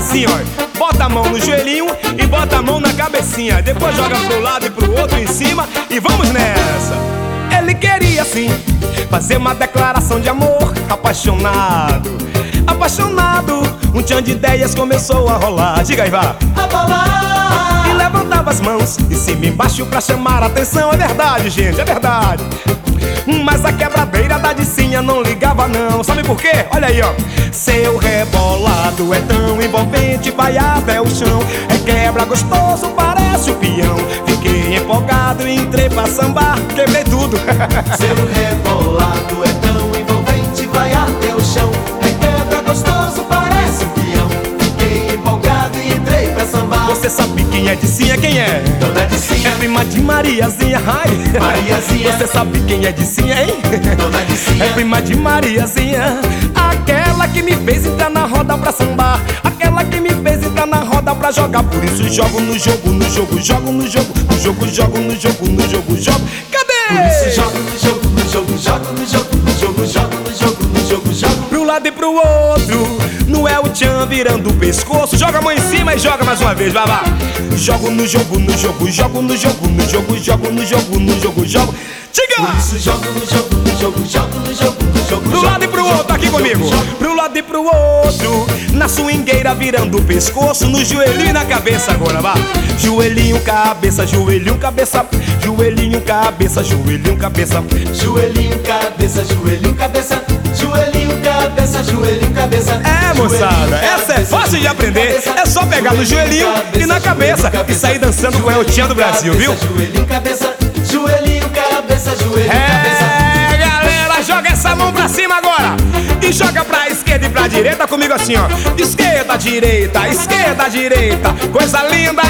assim, ó. Bota a mão no joelhinho e bota a mão na cabecinha. Depois joga pro lado e pro outro em cima e vamos nessa. Ele queria sim fazer uma declaração de amor. Apaixonado, apaixonado, um tchan de ideias começou a rolar. Diga aí, vá. E levantava as mãos de cima e embaixo pra chamar a atenção. É verdade, gente, é verdade. Mas a quebradeira da Dicinha não ligava não. Sabe por quê? Olha aí, ó. Seu rebolado é tão envolvente, vai até o chão. É quebra gostoso, parece o peão. Fiquei empolgado e entrei pra sambar. Quebrei tudo. Seu rebolado é tão envolvente, vai até o chão. É quebra gostoso, parece um peão. Fiquei empolgado e entrei pra sambar. Você sabe quem é Dicinha? Quem é? Dona Dicinha. É prima de Mariazinha, ai. Mariazinha. Você sabe quem é Dicinha, hein? Dona Dicinha. É prima de Mariazinha, aquela que me fez entrar na roda pra sambar, aquela que me fez entrar na roda pra jogar. Por isso jogo no jogo, no jogo, jogo no jogo, no jogo, jogo no jogo, no jogo, jogo. Cadê? Por isso jogo no jogo, no jogo, jogo no jogo, no jogo, jogo no jogo, no jogo, jogo. Pro lado e pro outro, não é o tchan virando o pescoço. Joga a mão em cima e joga mais uma vez, vai lá. Jogo no jogo, no jogo, jogo no jogo, no jogo, jogo no jogo, no jogo, jogo. Diga! Por isso jogo no jogo, no jogo, jogo no jogo, no jogo. Pro lado e pro outro, aqui comigo. Pro lado e pro outro, na swingueira virando o pescoço, no joelhinho e na cabeça agora, vá. Joelhinho, cabeça, joelhinho, cabeça. Joelhinho, cabeça, joelhinho, cabeça. Joelhinho, cabeça, joelhinho, cabeça. Joelhinho, cabeça, joelhinho, cabeça. É, moçada, essa é fácil de aprender. É só pegar no joelhinho e na cabeça e sair dançando com o tchan do Brasil, viu? Joelhinho, cabeça, joelhinho, cabeça, joelhinho, cabeça. É, galera, joga essa mão pra cima agora e joga pra esquerda e pra direita comigo assim, ó. Esquerda, direita, esquerda, direita. Coisa linda,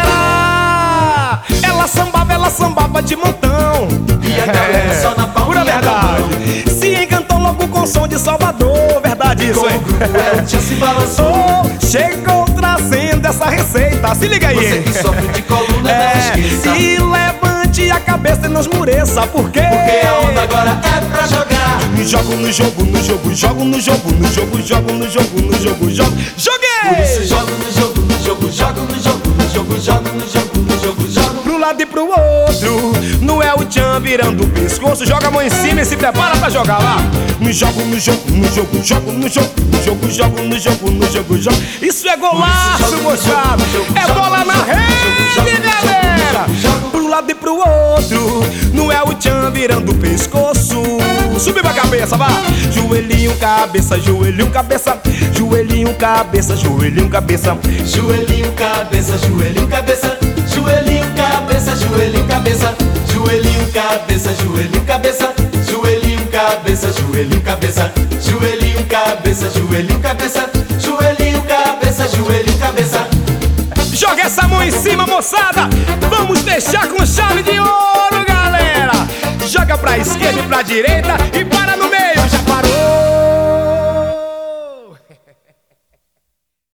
galera. Ela sambava de montão. E a galera só na palma. Pura verdade. Se encantou logo com o som de Salvador. Verdade isso, hein? O tchan se balançou. Chegou trazendo essa receita. Se liga aí. Você que sofre de coluna, não esqueça. E levante a cabeça e não esmureça. Por quê? Porque a onda agora é pra jogar. Jogo no jogo, no jogo, jogo no jogo, no jogo, jogo no jogo, no jogo, jogo. Joguei! Por isso jogo no jogo, no jogo, jogo no jogo, no jogo, jogo no jogo, no jogo, jogo. Pro lado e pro outro, não é o tchan virando o pescoço. Joga a mão em cima e se prepara pra jogar lá. No jogo, no jogo, no jogo, jogo no jogo, no jogo, jogo no jogo, no jogo, jogo. Isso é golaço, moçada. É bola na rede, galera. Pro lado e pro outro, não é o tchan virando o pescoço. Subir pra cabeça, vá. Joelhinho, cabeça, joelhinho, cabeça. Joelhinho, cabeça, joelhinho, cabeça. Joelhinho, cabeça, joelhinho, cabeça. Joelhinho, cabeça, joelhinho, cabeça. Joelhinho, cabeça, joelhinho, cabeça. Joelhinho, cabeça, joelhinho, cabeça. Joelhinho, cabeça, joelhinho, cabeça. Joelhinho, cabeça, joelhinho, cabeça. Joga essa mão em cima, moçada. Vamos deixar com chave de ouro, galera. Joga pra esquerda e pra direita e para no meio.